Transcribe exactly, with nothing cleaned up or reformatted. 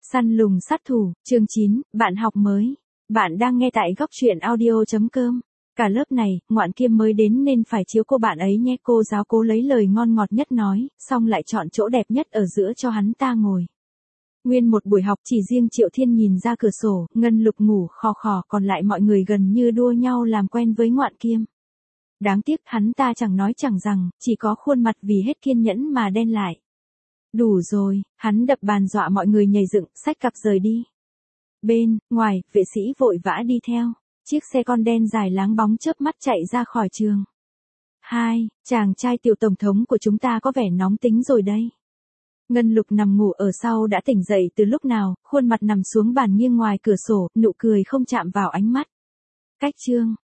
Săn lùng sát thủ, chương chín, bạn học mới. Bạn đang nghe tại góc truyện audio chấm com. Cả lớp này, Ngoạn Kiêm mới đến nên phải chiếu cô bạn ấy nhé. Cô giáo cố lấy lời ngon ngọt nhất nói, xong lại chọn chỗ đẹp nhất ở giữa cho hắn ta ngồi. Nguyên một buổi học chỉ riêng Triệu Thiên nhìn ra cửa sổ, Ngân Lục ngủ khò khò, còn lại mọi người gần như đua nhau làm quen với Ngoạn Kiêm. Đáng tiếc hắn ta chẳng nói chẳng rằng, chỉ có khuôn mặt vì hết kiên nhẫn mà đen lại. Đủ rồi, hắn đập bàn dọa mọi người nhảy dựng, xách cặp rời đi. Bên, ngoài, vệ sĩ vội vã đi theo. Chiếc xe con đen dài láng bóng chớp mắt chạy ra khỏi trường. Hai, chàng trai tiểu tổng thống của chúng ta có vẻ nóng tính rồi đây. Ngân Lục nằm ngủ ở sau đã tỉnh dậy từ lúc nào, khuôn mặt nằm xuống bàn nghiêng ngoài cửa sổ, nụ cười không chạm vào ánh mắt. Cách chương,